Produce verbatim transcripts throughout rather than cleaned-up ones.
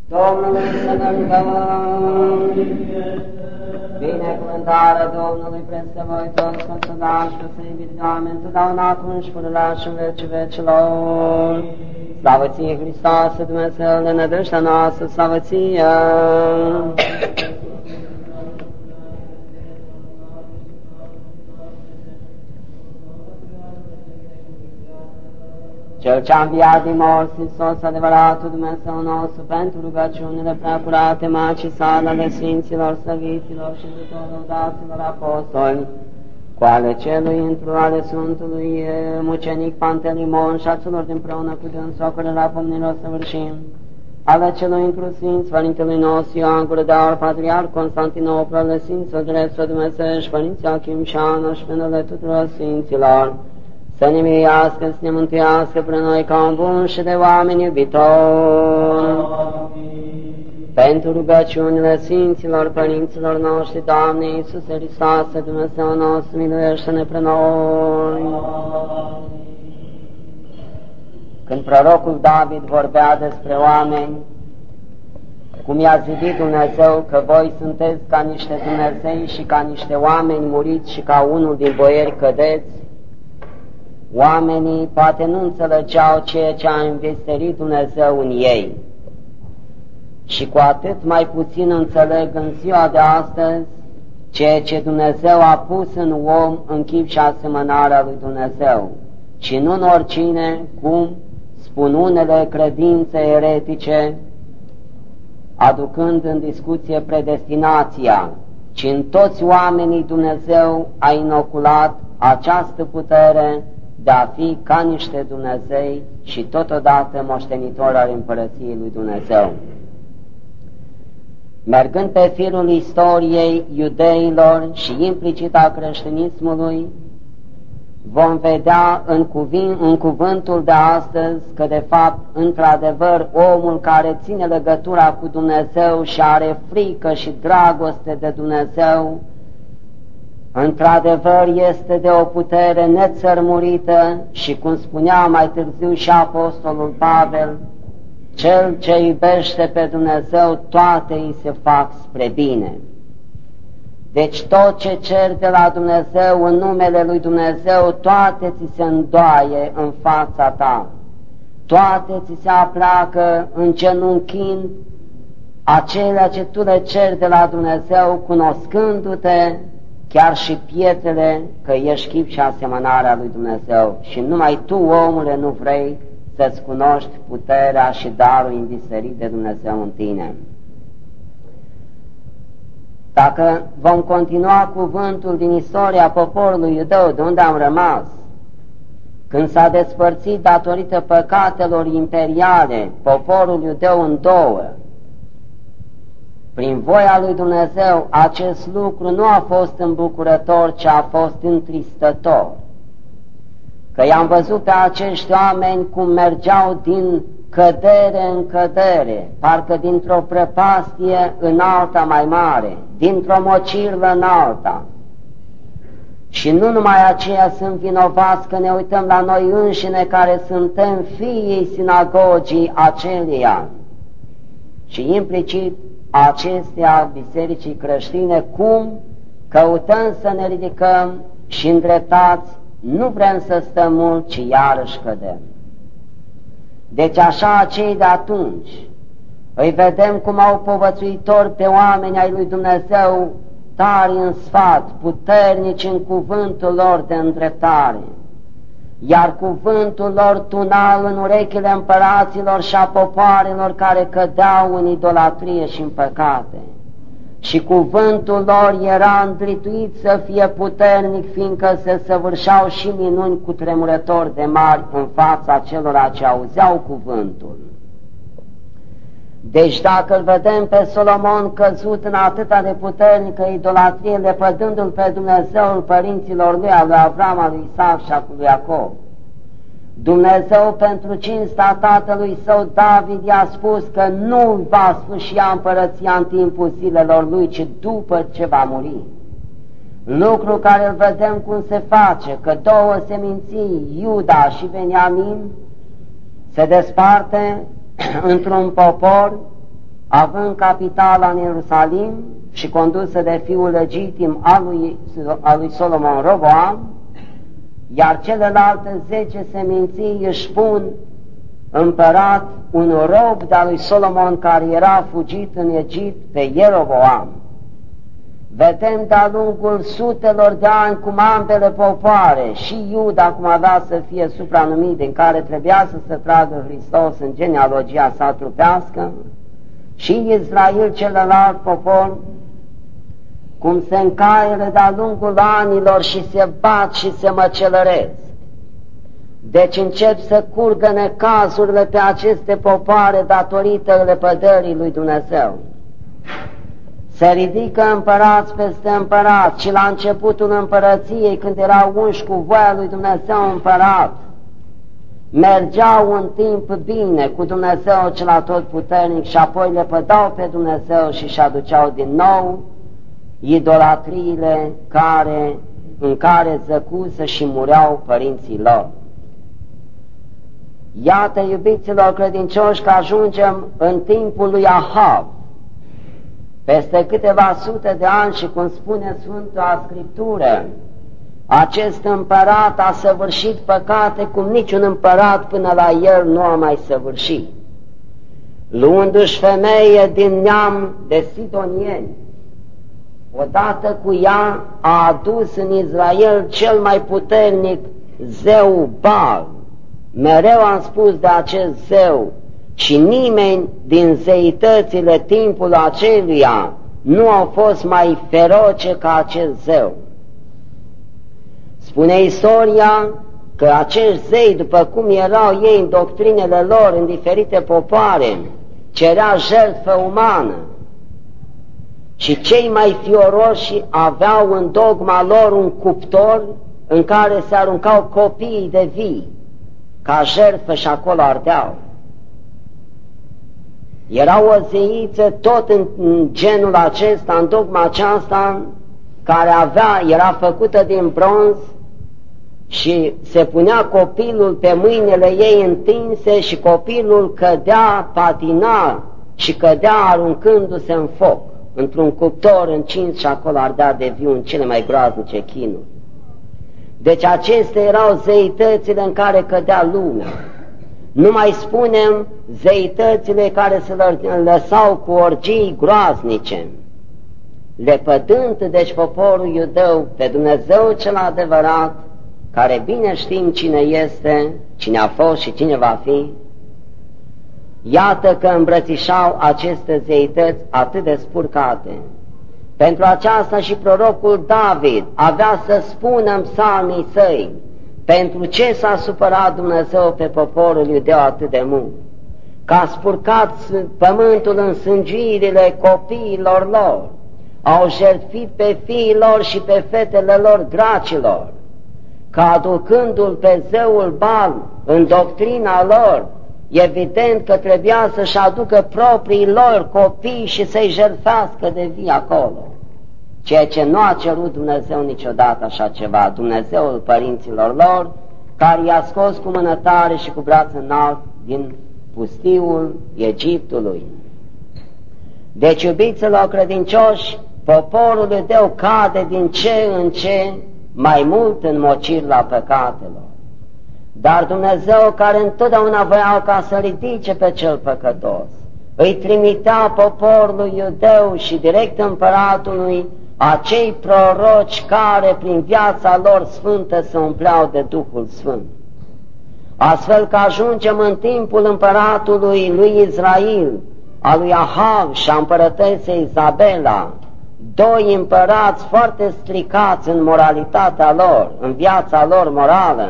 Domnului să ne rugăm. Binecuvântarea Domnului peste voi toți, că să dați și să iubiți de oameni, totdeauna acum și pururea și în vecii vecilor. Slavă ție, Hristoase, Dumnezeu, de nădejdeea noastră, slavă ție! Cel ce-a înviat din morți, Hristos, adevăratul Dumnezeu nostru, pentru rugăciunile preacurate Maicii sale, ale Sfinților, Slăviților și tuturor daților apostoli, cu ale celui întru ale Sfântului Mucenic Pantelimon și a celor dinpreună cu dânsul, a cărora pomnilor săvârșim, ale celui întru Sfinț, Părintelui nostru Ioan Gură de Aur, Patriarh Constantinopol, ale Sfinților Dreptul Dumnezeu și Părinții Achim și Ana și penele tuturor Sfinților, să ne miluiască, să ne mântuiască pre noi ca un bun și de oameni iubitori. Pentru rugăciunile Sfinților Părinților noștri, Doamne Iisuse Hristoase, Dumnezeu nostru, miluiește-ne pre noi. Când prorocul David vorbea despre oameni, cum i-a zidit Dumnezeu că voi sunteți ca niște Dumnezei și ca niște oameni muriți și ca unul din boieri cădeți, oamenii poate nu înțelegeau ceea ce a învesterit Dumnezeu în ei. Și cu atât mai puțin înțeleg în ziua de astăzi ceea ce Dumnezeu a pus în om în chip și asemănarea lui Dumnezeu. Și nu în oricine, cum spun unele credințe eretice, aducând în discuție predestinația, ci în toți oamenii Dumnezeu a inoculat această putere de a fi ca niște Dumnezei și totodată moștenitori al Împărăției lui Dumnezeu. Mergând pe firul istoriei iudeilor și implicit a creștinismului, vom vedea în, cuvin, în cuvântul de astăzi că de fapt, într-adevăr, omul care ține legătura cu Dumnezeu și are frică și dragoste de Dumnezeu, într-adevăr este de o putere nețărmurită și, cum spunea mai târziu și Apostolul Pavel, cel ce iubește pe Dumnezeu, toate îi se fac spre bine. Deci tot ce cer de la Dumnezeu în numele lui Dumnezeu, toate ți se îndoaie în fața ta, toate ți se apleacă îngenunchind acelea ce tu le ceri de la Dumnezeu, cunoscându-te chiar și pietrele că ești chip și asemănarea lui Dumnezeu. Și numai tu, omule, nu vrei să-ți cunoști puterea și darul indiferit de Dumnezeu în tine. Dacă vom continua cuvântul din istoria poporului iudeu, de unde am rămas, când s-a despărțit datorită păcatelor imperiale poporul iudeu în două, prin voia lui Dumnezeu, acest lucru nu a fost îmbucurător, ci a fost întristător. Că i-am văzut pe acești oameni cum mergeau din cădere în cădere, parcă dintr-o prăpastie în alta mai mare, dintr-o mocirlă în alta. Și nu numai aceia sunt vinovați, că ne uităm la noi înșine care suntem fiii sinagogii aceleia și implicit acestea bisericii creștine, cum căutăm să ne ridicăm și îndreptați, nu vrem să stăm mult, ci iarăși cădem. Deci așa cei de atunci îi vedem cum au povățuitori pe oameni ai lui Dumnezeu, tari în sfat, puternici în cuvântul lor de îndreptare, iar cuvântul lor tuna în urechile împăraților și a popoarelor care cădeau în idolatrie și în păcate. Și cuvântul lor era îndrituit să fie puternic, fiindcă se săvârșeau și minuni cutremurători de mari în fața celor ce auzeau cuvântul. Deci dacă îl vedem pe Solomon căzut în atâta de puternică idolatrie, lepădându-l pe Dumnezeul părinților lui, al lui Avram, al lui Isaac și al lui Iacov, Dumnezeu pentru cinsta tatălui său David i-a spus că nu va sfârșia împărăția în timpul zilelor lui, ci după ce va muri. Lucru care îl vedem cum se face, că două seminții, Iuda și Beniamin, se desparte într-un popor având capitala în Ierusalim și condusă de fiul legitim al lui, al lui Solomon Roboam, iar celelalte zece seminții își pun împărat un rob de-a lui Solomon care era fugit în Egipt, pe Ieroboam. Vedem de-a lungul sutelor de ani cum ambele popoare, și Iuda cum avea să fie supranumit, din care trebuia să se tragă Hristos în genealogia sa trupească, și Israel, celălalt popor, cum se încaieră de-a lungul anilor și se bat și se măcelăresc. Deci încep să curgă necazurile pe aceste popoare datorită lepădării lui Dumnezeu. Se ridică împărați peste împărați și la începutul împărăției, când erau unși cu voia lui Dumnezeu împărat, mergeau un timp bine cu Dumnezeu cel atotputernic și apoi lepădau pe Dumnezeu și își aduceau din nou idolatriile care, în care zăcusă și mureau părinții lor. Iată, iubiților credincioși, că ajungem în timpul lui Ahab, peste câteva sute de ani, și cum spune Sfânta Scriptură, acest împărat a săvârșit păcate cum niciun împărat până la el nu a mai săvârșit, luându-și femeie din neam de sidonieni. Odată cu ea a adus în Israel cel mai puternic zeu Baal. Mereu am spus de acest zeu, și nimeni din zeitățile timpului aceluia nu au fost mai feroce ca acest zeu. Spune istoria că acești zei, după cum erau ei în doctrinele lor, în diferite popoare, cerea jertfă umană, și cei mai fioroși aveau în dogma lor un cuptor în care se aruncau copiii de vii ca jertfă și acolo ardeau. Era o zeiță tot în genul acesta, în dogma aceasta, care avea, era făcută din bronz și se punea copilul pe mâinile ei întinse și copilul cădea, patina și cădea aruncându-se în foc, într-un cuptor încins, și acolo ardea de viu în cele mai groaznice chinuri. Deci acestea erau zeitățile în care cădea lumea. Nu mai spunem zeitățile care se lăsau cu orgii groaznice, lepădând deci poporul iudeu pe Dumnezeu cel adevărat, care bine știm cine este, cine a fost și cine va fi. Iată că îmbrățișau aceste zeități atât de spurcate. Pentru aceasta și prorocul David avea să spună în psalmii săi pentru ce s-a supărat Dumnezeu pe poporul iudeu atât de mult, că a spurcat pământul în sângirile copiilor lor, au jertfit pe fiii lor și pe fetele lor dracilor, că aducându-l pe zeul Baal în doctrina lor, evident că trebuia să-și aducă proprii lor copii și să-i jertfească de vii acolo, ceea ce nu a cerut Dumnezeu niciodată așa ceva, Dumnezeul părinților lor, care i-a scos cu mână tare și cu braț înalt din pustiul Egiptului. Deci, iubiților credincioși, poporul iudeu cade din ce în ce mai mult în mocirla păcatelor. Dar Dumnezeu, care întotdeauna voia ca să ridice pe cel păcătos, îi trimitea poporului iudeu și direct împăratului acei proroci care prin viața lor sfântă se umpleau de Duhul Sfânt. Astfel că ajungem în timpul împăratului lui Israel, a lui Ahab și a împărătesei Izabela, doi împărați foarte stricați în moralitatea lor, în viața lor morală.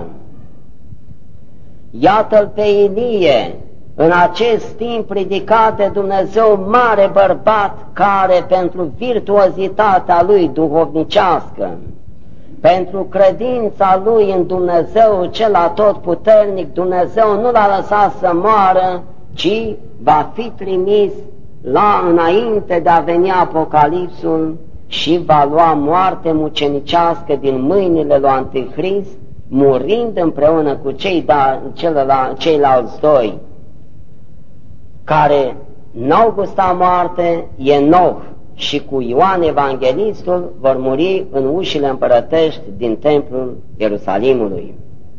Iată-l pe Ilie, în acest timp ridicat de Dumnezeu, mare bărbat care pentru virtuozitatea lui duhovnicească, pentru credința lui în Dumnezeu cel atotputernic, Dumnezeu nu l-a lăsat să moară, ci va fi trimis la înainte de a veni Apocalipsul și va lua moarte mucenicească din mâinile lui Antichrist, murind împreună cu cei da, celălalt, ceilalți doi, care n-au gustat moarte, Enoch și cu Ioan Evanghelistul vor muri în ușile împărătești din templul Ierusalimului.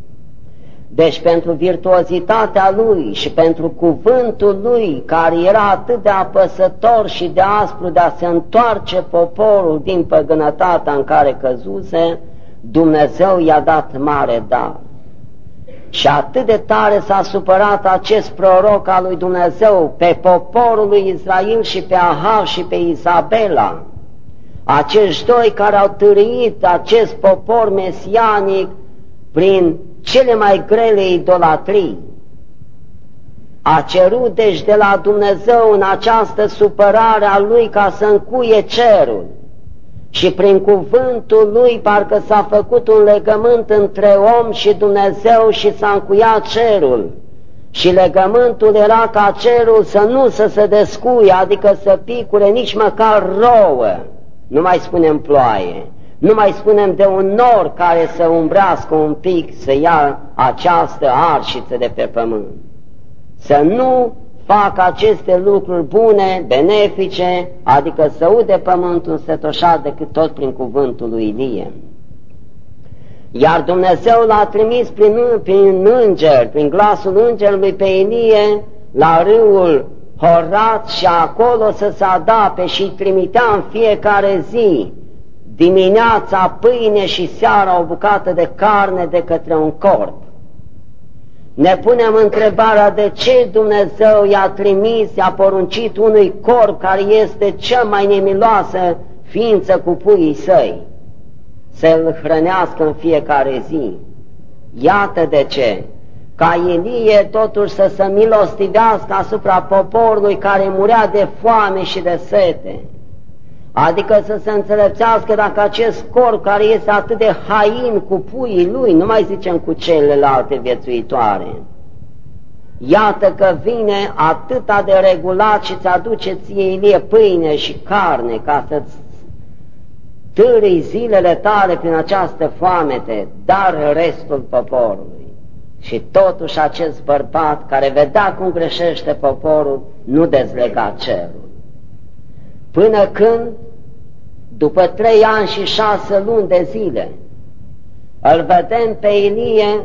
Deci pentru virtuozitatea lui și pentru cuvântul lui, care era atât de apăsător și de aspru de a se întoarce poporul din păgânătatea în care căzuse, Dumnezeu i-a dat mare dar. Și atât de tare s-a supărat acest proroc al lui Dumnezeu pe poporul lui Israel și pe Ahav și pe Izabela, acești doi care au târâit acest popor mesianic prin cele mai grele idolatrii. A cerut deci de la Dumnezeu în această supărare a lui ca să încuie cerul și prin cuvântul lui parcă s-a făcut un legământ între om și Dumnezeu și s-a încuiat cerul. Și legământul era ca cerul să nu să se descuie, adică să picure nici măcar rouă, nu mai spunem ploaie, nu mai spunem de un nor care să umbrească un pic, să ia această arșiță de pe pământ. Să nu fac aceste lucruri bune, benefice, adică să ude pământul însetoșat decât tot prin cuvântul lui Ilie. Iar Dumnezeu l-a trimis prin, prin înger, prin glasul îngerului pe Ilie la râul Horat și acolo să se adape și îi trimitea în fiecare zi, dimineața pâine și seara o bucată de carne de către un corp. Ne punem întrebarea de ce Dumnezeu i-a trimis, i-a poruncit unui corp care este cea mai nemiloasă ființă cu puii săi, să-l hrănească în fiecare zi. Iată de ce, ca Ilie totuși să se milostivească asupra poporului care murea de foame și de sete, adică să se înțelepțească dacă acest corp care este atât de hain cu puii lui, nu mai zicem cu celelalte viețuitoare, iată că vine atâta de regulat și îți aduce ție, Ilie, pâine și carne ca să-ți târâi zilele tale prin această foamete, dar restul poporului. Și totuși acest bărbat care vedea cum greșește poporul nu dezlega cerul. Până când, după trei ani și șase luni de zile, îl vedem pe Ilie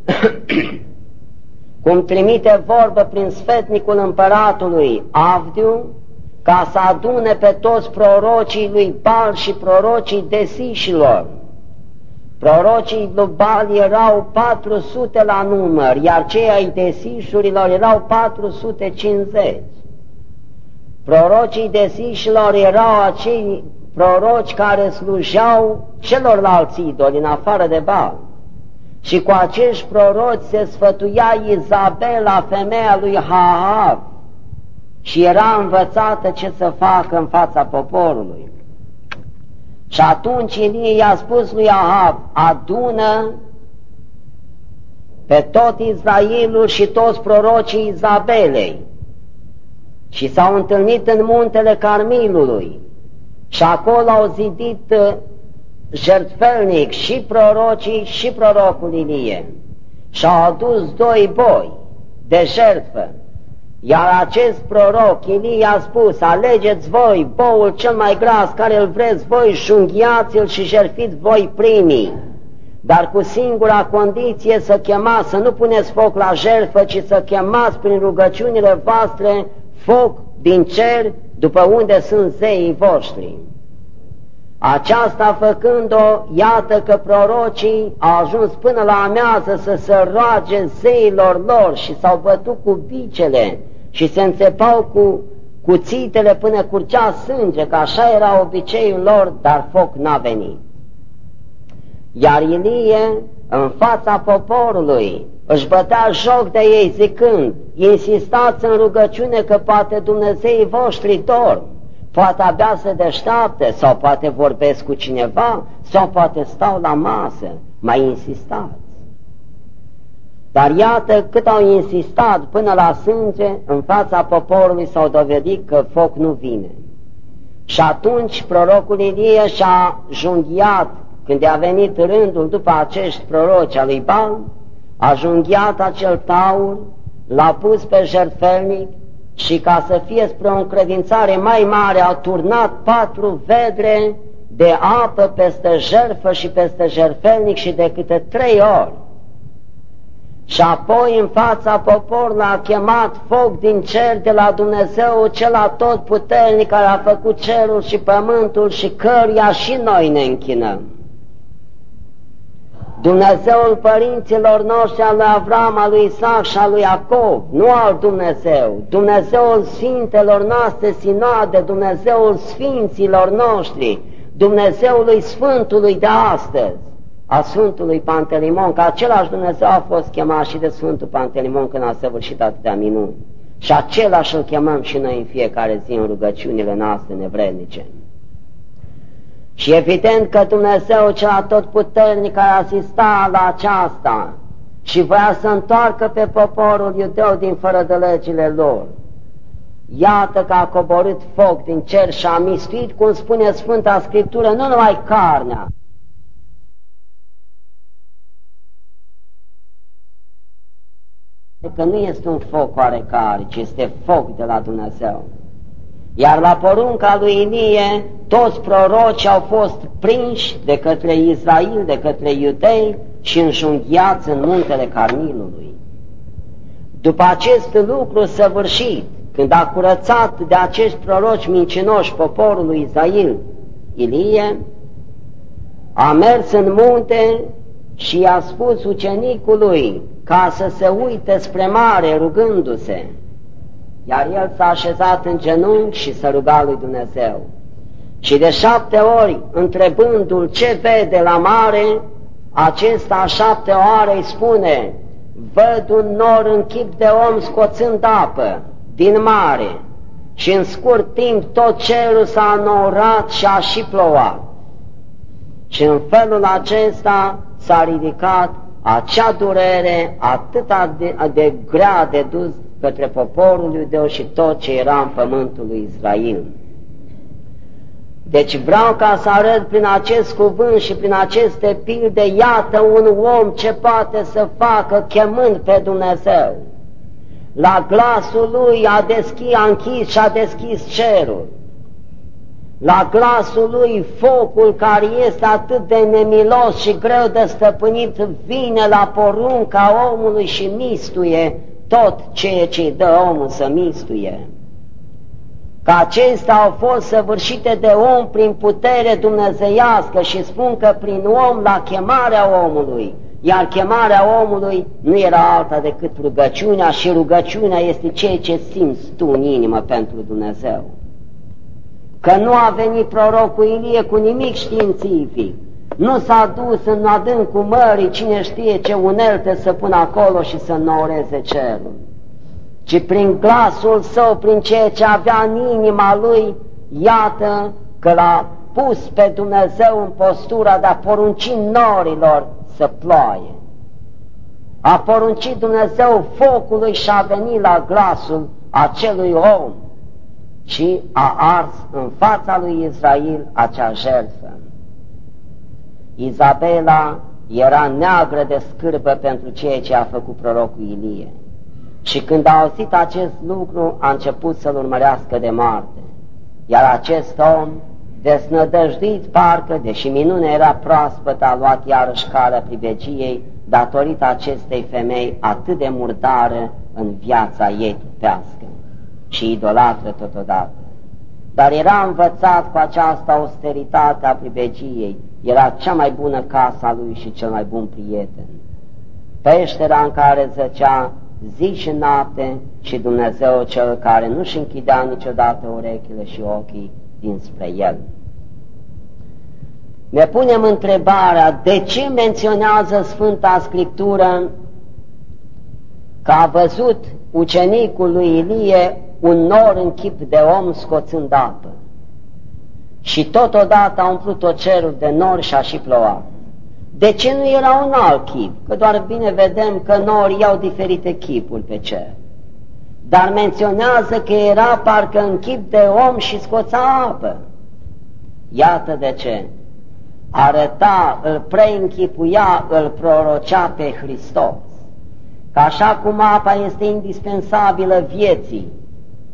cum trimite vorbă prin sfetnicul împăratului Avdiu ca să adune pe toți prorocii lui Baal și prorocii desișilor. Prorocii lui Baal erau patru sute la număr, iar cei ai desișurilor erau patru sute cincizeci. Prorocii desișilor erau acei proroci care slujeau celorlalți idoli în afară de Baal. Și cu acești proroci se sfătuia Izabela, femeia lui Ahav, și era învățată ce să facă în fața poporului. Și atunci Ilie i-a spus lui Ahav: adună pe tot Israelul și toți prorocii Izabelei. Și s-au întâlnit în muntele Carmilului și acolo au zidit jertfelnic și prorocii și prorocul Ilie și au adus doi boi de jertfă. Iar acest proroc Ilie a spus: alegeți voi boul cel mai gras care îl vreți voi, junghiați-l și jertfiți voi primii, dar cu singura condiție să chemați, să nu puneți foc la jertfă, ci să chemați prin rugăciunile voastre foc din cer după unde sunt zeii voștri. Aceasta făcând-o, iată că prorocii au ajuns până la amiază să se roage zeilor lor și s-au bătut cu bicele și se înțepau cu cuțitele până curgea sânge, că așa era obiceiul lor, dar foc n-a venit. Iar Ilie, în fața poporului, își bătea joc de ei zicând: insistați în rugăciune că poate Dumnezeii voștri dorm, poate abia se deșteaptă, sau poate vorbesc cu cineva, sau poate stau la masă, mai insistați. Dar iată, cât au insistat până la sânge, în fața poporului s-au dovedit că foc nu vine. Și atunci prorocul Ilie și-a junghiat, când a venit rândul după acești proroci al lui Baal, a junghiat acel taur, l-a pus pe jertfelnic și ca să fie spre o încredințare mai mare a turnat patru vedre de apă peste jertfă și peste jertfelnic și de câte trei ori. Și apoi în fața poporului a chemat foc din cer de la Dumnezeu cel atotputernic care a făcut cerul și pământul și căruia și noi ne închinăm. Dumnezeul părinților noștri, al lui Avram, al lui Isaac și al lui Iacov, nu al Dumnezeu, Dumnezeul Sfintelor noastre sinoade, Dumnezeul Sfinților noștri, Dumnezeului Sfântului de astăzi, a Sfântului Pantelimon, că același Dumnezeu a fost chemat și de Sfântul Pantelimon când a săvârșit atâtea minuni. Și același îl chemăm și noi în fiecare zi în rugăciunile noastre nevrednice. Și evident că Dumnezeu cel atotputernic care asista la aceasta și voia să întoarcă pe poporul iudeu din fără de legile lor, iată că a coborât foc din cer și a mistuit, cum spune Sfânta Scriptură, nu numai carnea, că nu este un foc oarecare, ci este foc de la Dumnezeu. Iar la porunca lui Ilie, toți prorocii au fost prinși de către Israel, de către iudei și înjunghiați în muntele Carmilului. După acest lucru săvârșit, când a curățat de acești proroci mincinoși poporul lui Israel, Ilie a mers în munte și i-a spus ucenicului ca să se uite spre mare rugându-se, iar el s-a așezat în genunchi și se ruga lui Dumnezeu. Și de șapte ori, întrebându-l ce vede la mare, acesta a șapte ori îi spune: văd un nor în chip de om scoțând apă din mare. Și în scurt timp tot cerul s-a înnorat și a și plouat. Și în felul acesta s-a ridicat acea durere atât de, de grea de dus către poporul iudeu și tot ce era în pământul lui Israel. Deci vreau ca să arăt prin acest cuvânt și prin aceste pilde, iată un om ce poate să facă chemând pe Dumnezeu. La glasul lui a deschis, a închis și a deschis cerul. La glasul lui focul care este atât de nemilos și greu de stăpânit vine la porunca omului și mistuie tot ceea ce îi dă omul să mistuie. Că acestea au fost săvârșite de om prin putere dumnezeiască și spun că prin om la chemarea omului, iar chemarea omului nu era alta decât rugăciunea și rugăciunea este ceea ce simți tu în inimă pentru Dumnezeu. Că nu a venit prorocul Ilie cu nimic științific, nu s-a dus în adâncul mării cine știe ce unelte să pună acolo și să înnoureze cerul, ci prin glasul său, prin ceea ce avea în inima lui, iată că l-a pus pe Dumnezeu în postura de a porunci norilor să ploaie. A poruncit Dumnezeu focului și a venit la glasul acelui om și a ars în fața lui Israel acea jertfă. Izabela era neagră de scârbă pentru ceea ce a făcut prorocul Ilie. Și când a auzit acest lucru, a început să-l urmărească de moarte. Iar acest om, desnădăjduit parcă, deși minunea era proaspătă, a luat iarăși calea pribegiei, datorită acestei femei atât de murdară în viața ei trupească și idolatră totodată. Dar era învățat cu această austeritate a pribegiei, era cea mai bună casa lui și cel mai bun prieten. Peștera în care zăcea zi și noapte și Dumnezeu cel care nu-și închidea niciodată urechile și ochii dinspre el. Ne punem întrebarea, de ce menționează Sfânta Scriptură că a văzut ucenicul lui Ilie un nor în chip de om scoțând apă și totodată a umplut tot cerul de nori și a și plouat? De ce nu era un alt chip? Că doar bine vedem că norii iau diferite chipuri pe cer. Dar menționează că era parcă în chip de om și scoța apă. Iată de ce. Arăta, îl preînchipuia, îl prorocea pe Hristos. Că așa cum apa este indispensabilă vieții,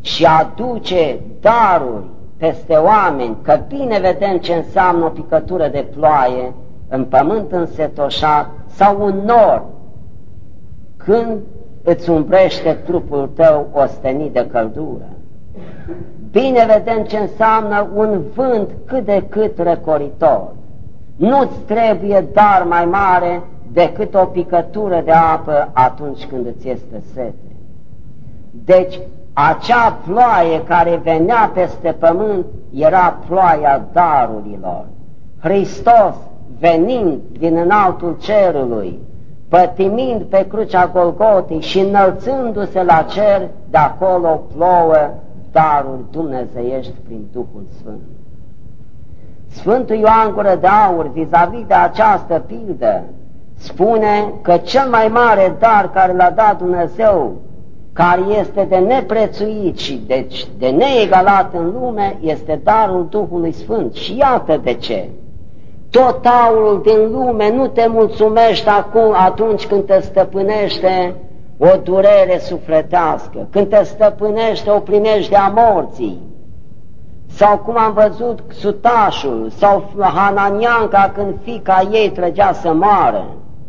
și aduce daruri peste oameni, că bine vedem ce înseamnă o picătură de ploaie în pământ însetoșat sau un nor, când îți umbrește trupul tău ostenit de căldură. Bine vedem ce înseamnă un vânt cât de cât răcoritor. Nu-ți trebuie dar mai mare decât o picătură de apă atunci când îți este sete. Deci, acea ploaie care venea peste pământ era ploaia darurilor. Hristos, venind din înaltul cerului, pătimind pe crucea Golgotei și înălțându-se la cer, de acolo plouă daruri dumnezeiești prin Duhul Sfânt. Sfântul Ioan Gură de Aur, vis-a-vis de această pildă, spune că cel mai mare dar care l-a dat Dumnezeu, care este de neprețuit și deci de neegalat în lume, este darul Duhului Sfânt. Și iată de ce. Tot aurul din lume nu te mulțumește acum atunci când te stăpânește o durere sufletească, când te stăpânește o primejdea morții, sau cum am văzut sutașul sau Hananianca când fiica ei trăgea să moară,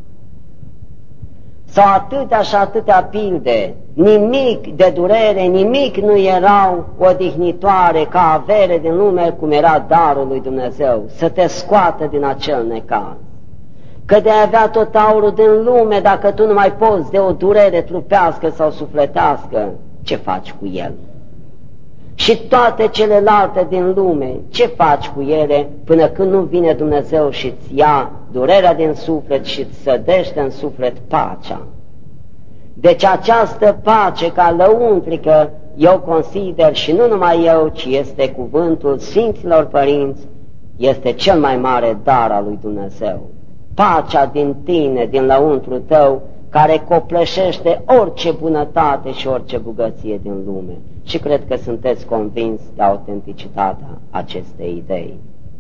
sau atâtea și atâtea pilde. Nimic de durere, nimic nu erau odihnitoare ca avere din lume, cum era darul lui Dumnezeu, să te scoată din acel necaz. Că de a avea tot aurul din lume, dacă tu nu mai poți de o durere trupească sau sufletească, ce faci cu el? Și toate celelalte din lume, ce faci cu ele până când nu vine Dumnezeu și îți ia durerea din suflet și îți sădește în suflet pacea? Deci această pace ca lăuntrică, eu consider, și nu numai eu, ci este cuvântul Sfinților Părinți, este cel mai mare dar al lui Dumnezeu. Pacea din tine, din lăuntru tău, care copleșește orice bunătate și orice bogăție din lume. Și cred că sunteți convins de autenticitatea acestei idei.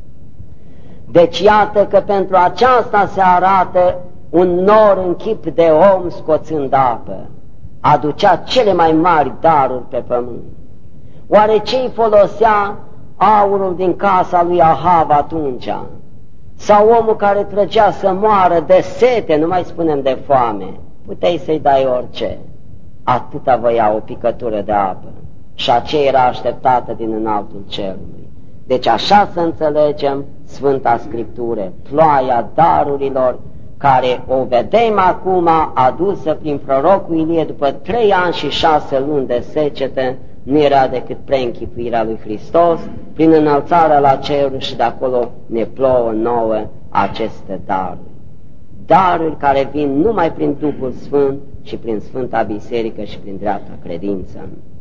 Deci iată că pentru aceasta se arată un nor în chip de om scoțând apă. Aducea cele mai mari daruri pe pământ. Oare ce-i folosea aurul din casa lui Ahav atunci? Sau omul care trăgea să moară de sete, nu mai spunem de foame, puteai să-i dai orice. Atâta voia o picătură de apă. Și aceea era așteptată din înaltul cerului. Deci așa să înțelegem Sfânta Scriptură, ploaia darurilor, care o vedem acum adusă prin prorocul Ilie după trei ani și șase luni de secetă, nu era decât preînchipuirea lui Hristos, prin înălțarea la ceruri, și de acolo ne plouă nouă aceste daruri. Daruri care vin numai prin Duhul Sfânt și prin Sfânta Biserică și prin dreapta credință.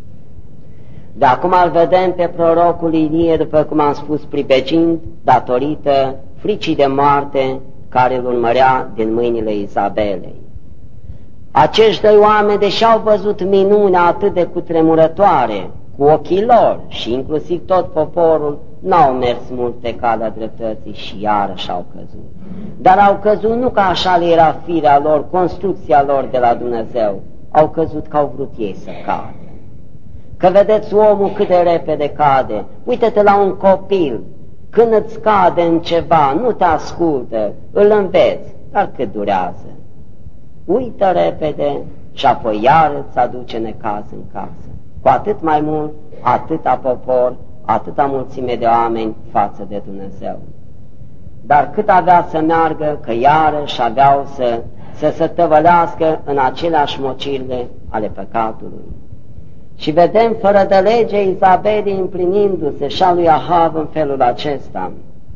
De acum îl vedem pe prorocul Ilie, după cum am spus, pribegind datorită fricii de moarte care îl urmărea din mâinile Izabelei. Acești doi oameni, deși au văzut minunea atât de cutremurătoare cu ochii lor și inclusiv tot poporul, n-au mers mult pe calea dreptății și iarăși au căzut. Dar au căzut nu ca așa le era firea lor, construcția lor de la Dumnezeu, au căzut că au vrut ei să cadă. Că vedeți omul cât de repede cade. Uită-te la un copil, când îți cade în ceva, nu te ascultă, îl înveți, dar cât durează? Uită repede și apoi iar îți aduce necaz în casă. Cu atât mai mult, atâta popor, atâta mulțime de oameni față de Dumnezeu. Dar cât avea să meargă, că iarăși aveau să, să se tăvălească în aceleași mocirle ale păcatului. Și vedem fără de lege Izabelii împlinindu-se și a lui Ahav în felul acesta.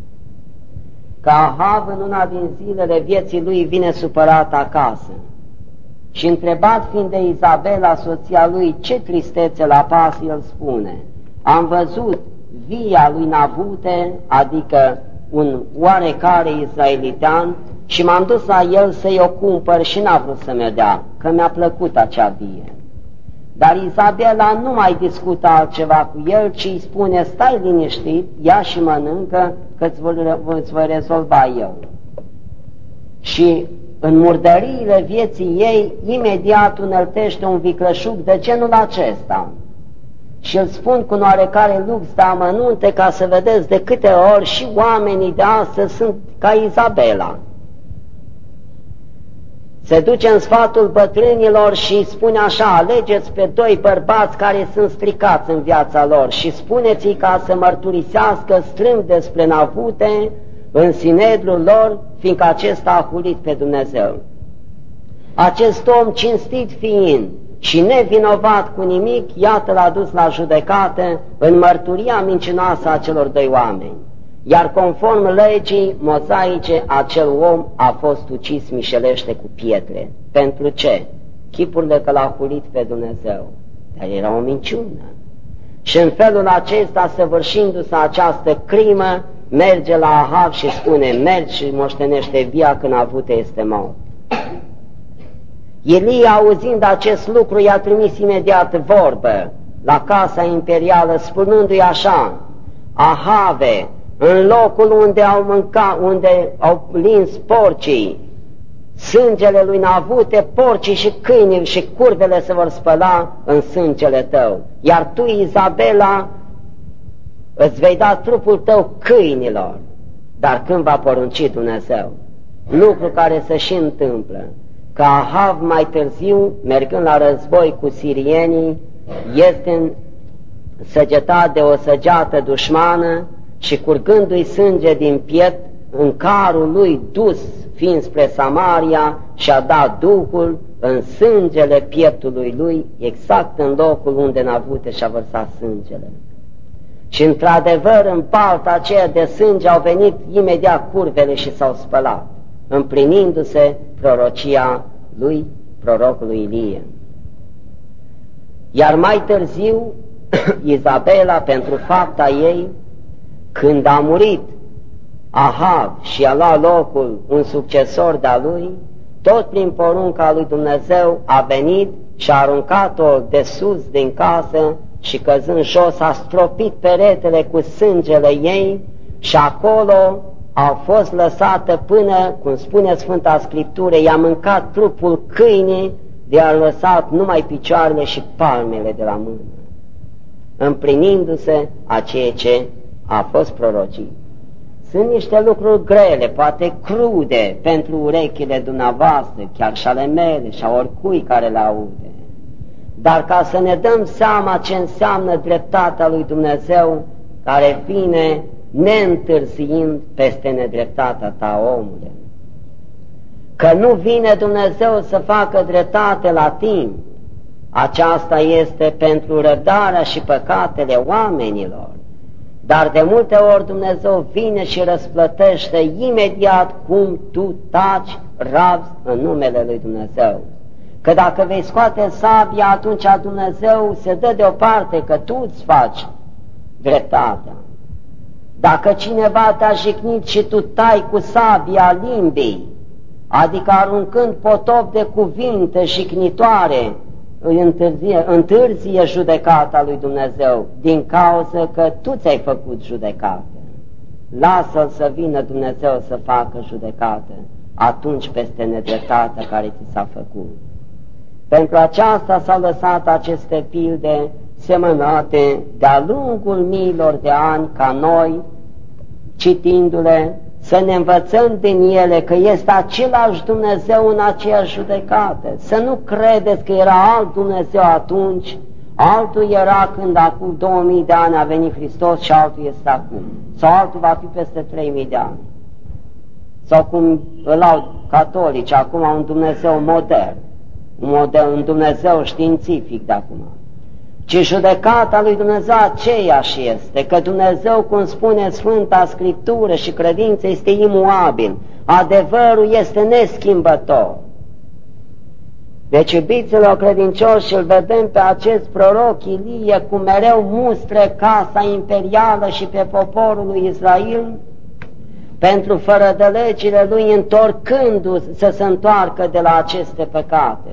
Că Ahav în una din zilele vieții lui vine supărat acasă și întrebat fiind de Izabela, soția lui, ce tristețe la pas, el spune: am văzut via lui Nabute, adică un oarecare israelitean, și m-am dus la el să-i o cumpăr și n-a vrut să mi-o dea, că mi-a plăcut acea vie. Dar Izabela nu mai discută altceva cu el, ci îi spune: stai liniștit, ia și mănâncă, că îți voi rezolva eu. Și în murdăriile vieții ei, imediat uneltește un vicleșug de genul acesta: Și îl spun cu oarecare lux de amănunte ca să vedeți de câte ori și oamenii de astăzi sunt ca Izabela. Se duce în sfatul bătrânilor și spune așa: alegeți pe doi bărbați care sunt stricați în viața lor și spuneți-i ca să mărturisească strâmb despre Navute în sinedrul lor, fiindcă acesta a hulit pe Dumnezeu. Acest om, cinstit fiind și nevinovat cu nimic, iată l-a dus la judecată în mărturia mincinoasă a celor doi oameni. Iar conform legii mozaice, acel om a fost ucis mișelește cu pietre. Pentru ce? Chipurile că l-a hulit pe Dumnezeu. Dar era o minciună. Și în felul acesta, săvârșindu-se această crimă, merge la Ahav și spune: mergi și moștenește via, când Navute este mort. Ilie, auzind acest lucru, i-a trimis imediat vorbă la casa imperială, spunându-i așa: Ahave, în locul unde au mâncat, unde au lins porcii, sângele lui Navute, porcii și câinii și curvele se vor spăla în sângele tău, iar tu, Izabela, îți vei da trupul tău câinilor. Dar când va porunci Dumnezeu? Lucru care se și întâmplă, că Ahav mai târziu, mergând la război cu sirienii, este săgetat de o săgeată dușmană și, curgându-i sânge din piept, în carul lui dus fiind spre Samaria, și-a dat Duhul în sângele pieptului lui, exact în locul unde Navute și-a vărsat sângele. Și într-adevăr, în balta aceea de sânge au venit imediat curvele și s-au spălat, împlinindu-se prorocia lui prorocului Ilie. Iar mai târziu, Izabela, pentru fapta ei, când a murit Ahav și a luat locul un succesor de-a lui, tot prin porunca lui Dumnezeu a venit și a aruncat-o de sus din casă și, căzând jos, a stropit peretele cu sângele ei și acolo a fost lăsată până, cum spune Sfânta Scriptură, i-a mâncat trupul câinii, de a lăsat numai picioarele și palmele de la mână, împlinindu-se a ceea ce a fost prorocit. Sunt niște lucruri grele, poate crude pentru urechile dumneavoastră, chiar și ale mele și a oricui care le aude. Dar ca să ne dăm seama ce înseamnă dreptatea lui Dumnezeu, care vine neîntârziind peste nedreptatea ta, omule. Că nu vine Dumnezeu să facă dreptate la timp, aceasta este pentru răbdarea și păcatele oamenilor. Dar de multe ori Dumnezeu vine și răsplătește imediat cum tu taci, rabzi în numele lui Dumnezeu. Că dacă vei scoate sabia, atunci Dumnezeu se dă deoparte, că tu îți faci dreptatea. Dacă cineva te-a jignit și tu tai cu sabia limbii, adică aruncând potop de cuvinte jignitoare, întârzie, întârzie judecata lui Dumnezeu, din cauza că tu ți-ai făcut judecată. Lasă-l să vină Dumnezeu să facă judecată atunci peste nedreptatea care ți s-a făcut. Pentru aceasta s-au lăsat aceste pilde semănate de-a lungul miilor de ani, ca noi, citindu-le, să ne învățăm din ele că este același Dumnezeu în aceeași judecată. Să nu credeți că era alt Dumnezeu atunci, altul era când acum două mii de ani a venit Hristos și altul este acum. Sau altul va fi peste trei mii de ani. Sau cum îl au catolici, acum un Dumnezeu modern, un, model, un Dumnezeu științific de acum. Ci judecata lui Dumnezeu aceeași este, că Dumnezeu, cum spune Sfânta Scriptură, și credința este imuabil, adevărul este neschimbător. Deci, iubiților credincioși, îl vedem pe acest proroc Ilie cum mereu mustre casa imperială și pe poporul lui Israel pentru fără de legile lui, întorcându-se să se întoarcă de la aceste păcate.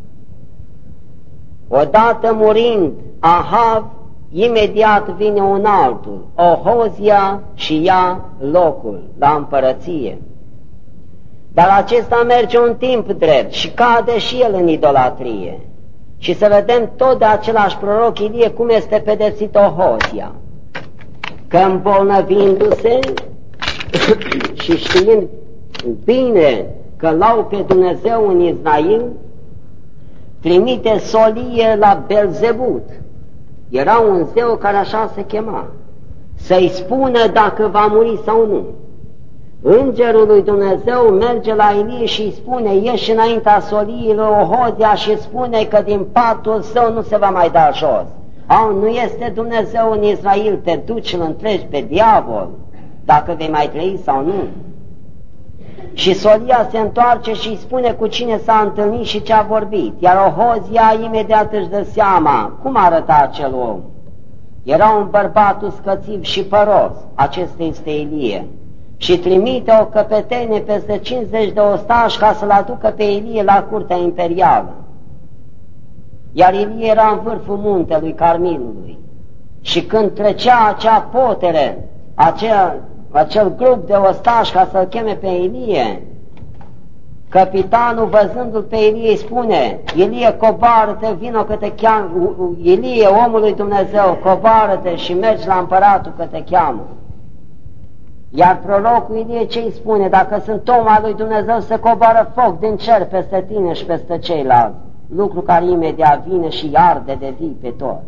Odată murind Ahav, imediat vine un altul, Ohozia, și ia locul la împărăție. Dar acesta merge un timp drept și cade și el în idolatrie. și să vedem tot de același proroc Ilie cum este pedepsit Ohozia, că îmbolnăvindu-se și știind bine că l-au pe Dumnezeu în Israel, trimite solie la Belzebut. Era un zeu care așa se chema, să-i spună dacă va muri sau nu. Îngerul lui Dumnezeu merge la Ilie și îi spune: ieși înaintea soliilor Ohozia și spune că din patul său nu se va mai da jos. Au, nu este Dumnezeu în Israel, te duci, îl întregi pe diavol dacă vei mai trăi sau nu. Și solia se întoarce și îi spune cu cine s-a întâlnit și ce a vorbit. Iar Ohozia imediat își dă seama cum arăta acel om. Era un bărbat uscățiv și păros, acesta este Ilie, și trimite o căpetenie peste cincizeci de ostași ca să-l aducă pe Ilie la curtea imperială. Iar Ilie era în vârful muntelui Carmilului și când trecea acea potere, acea, acel grup de ostași ca să-l cheme pe Ilie, capitanul, văzându-l pe Ilie, îi spune: Ilie, coboară-te, vino că te cheamă. Ilie, omul lui Dumnezeu, coboară-te și mergi la împăratul că te cheamă. Iar prorocul Ilie ce îi spune? Dacă sunt om al lui Dumnezeu, să coboară foc din cer peste tine și peste ceilalți, lucru care imediat vine și arde de vii pe toți.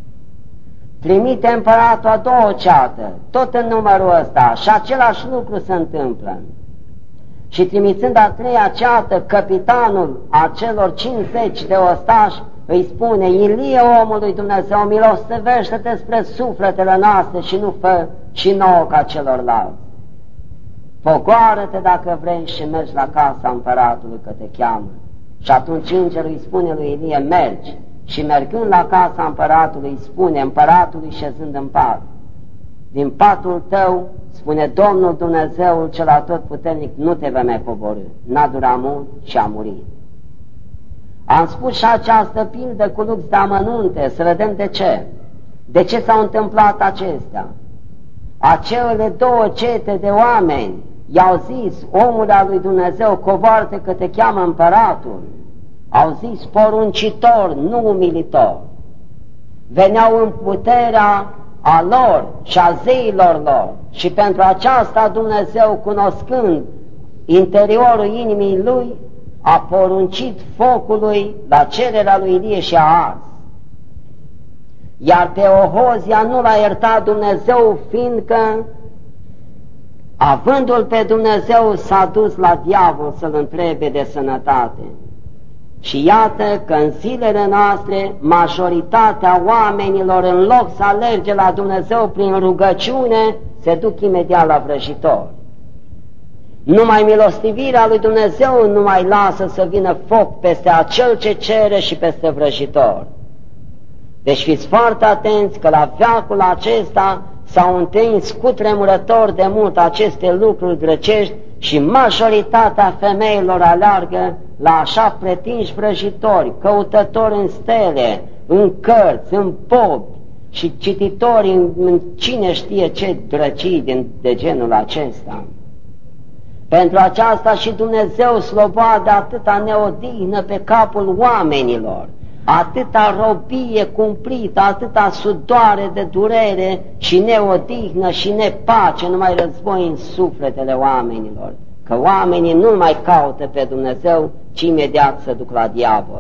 Trimite împăratul a doua ceată, tot în numărul ăsta, și același lucru se întâmplă. Și trimițând a treia ceată, capitanul acelor cincizeci de ostași îi spune: Ilie, omul lui Dumnezeu, milostivește-te spre sufletele noastre și nu fă și nouă ca celorlalți. Pogoară-te dacă vrei și mergi la casa împăratului că te cheamă. Și atunci îngerul îi spune lui Ilie: mergi. Și mergând la casa împăratului îi spune împăratului șezând în pat: din patul tău, spune Domnul Dumnezeul cel atotputernic, nu te vei mai coborî. N-a durat mult și a murit. Am spus și această pildă cu lux de amănunte, să vedem de ce. De ce s-au întâmplat acestea? Acele două cete de oameni i-au zis: omul al lui Dumnezeu, coboară-te că te cheamă împăratul. Au zis poruncitor, nu umilitor. Veneau în puterea a lor și a zeilor lor și pentru aceasta Dumnezeu, cunoscând interiorul inimii lui, a poruncit focului la cererea lui Ilie și a ars. Iar pe Ohozia nu l-a iertat Dumnezeu, fiindcă, avându-l pe Dumnezeu, s-a dus la diavol să-l întrebe de sănătate. Și iată că în zilele noastre majoritatea oamenilor, în loc să alerge la Dumnezeu prin rugăciune, se duc imediat la vrăjitor. Numai milostivirea lui Dumnezeu nu mai lasă să vină foc peste acel ce cere și peste vrăjitor. Deci fiți foarte atenți că la veacul acesta s-au întins cutremurător de mult aceste lucruri grecești și majoritatea femeilor aleargă la așa pretinși vrăjitori, căutători în stele, în cărți, în popi și cititori în, în cine știe ce drăcii de, de genul acesta. Pentru aceasta și Dumnezeu sloboade atâta neodihnă pe capul oamenilor, atâta robie cumplită, atâta sudoare de durere și neodihnă și nepace, numai război în sufletele oamenilor, că oamenii nu mai caută pe Dumnezeu, ci imediat se duc la diavol.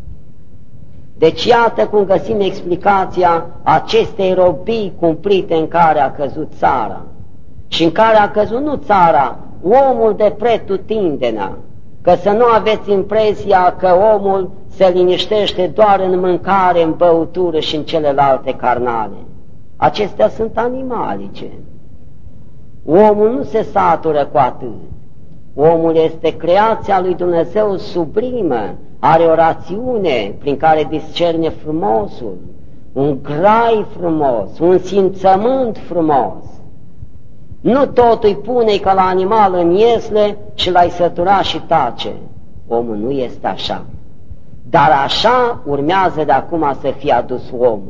Deci iată cum găsim explicația acestei robii cumplite în care a căzut țara și în care a căzut nu țara, omul de pretutindenea, că să nu aveți impresia că omul se liniștește doar în mâncare, în băutură și în celelalte carnale. Acestea sunt animalice. Omul nu se satură cu atât. Omul este creația lui Dumnezeu sublimă, are o rațiune prin care discerne frumosul, un grai frumos, un simțământ frumos. Nu totul îi pune ca la animal în iesle și l-ai sătura și tace. Omul nu este așa. Dar așa urmează de acum să fie adus omul.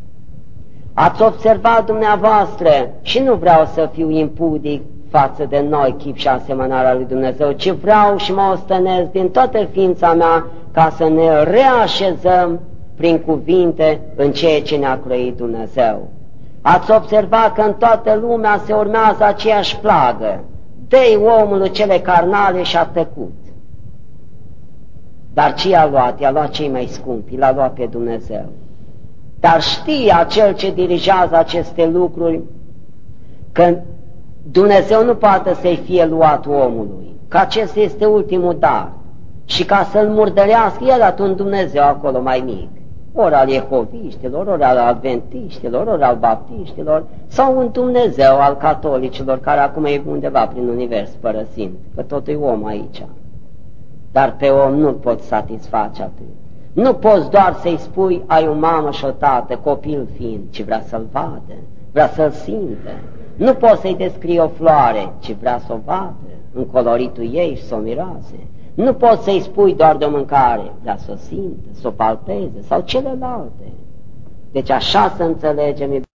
Ați observat dumneavoastră, și nu vreau să fiu impudic față de noi, chip și asemănarea lui Dumnezeu, ci vreau și mă ostănesc din toată ființa mea ca să ne reașezăm prin cuvinte în ceea ce ne-a croit Dumnezeu. Ați observat că în toată lumea se urmează aceeași plagă. Dă-i omului cele carnale și a tăcut. Dar ce i-a luat? I-a luat cei mai scumpi, l-a luat pe Dumnezeu. Dar știe acel ce dirigează aceste lucruri că Dumnezeu nu poate să-i fie luat omului, că acesta este ultimul dar și ca să-l murdărească, el dat un Dumnezeu acolo mai mic, ori al jehoviștilor, ori al adventiștilor, ori al baptiștilor, sau un Dumnezeu al catolicilor, care acum e undeva prin univers părăsind, că tot e om aici. Dar pe om nu-l poți satisface atât. Nu poți doar să-i spui, ai o mamă și o tată, copil fiind, ci vrea să-l vadă, vrea să-l simtă. Nu poți să-i descrii o floare, ci vrea să o vadă, în coloritul ei și să o miroase. Nu poți să-i spui doar de o mâncare, vrea să o simtă, să o palpeze, sau celelalte. Deci așa să înțelegem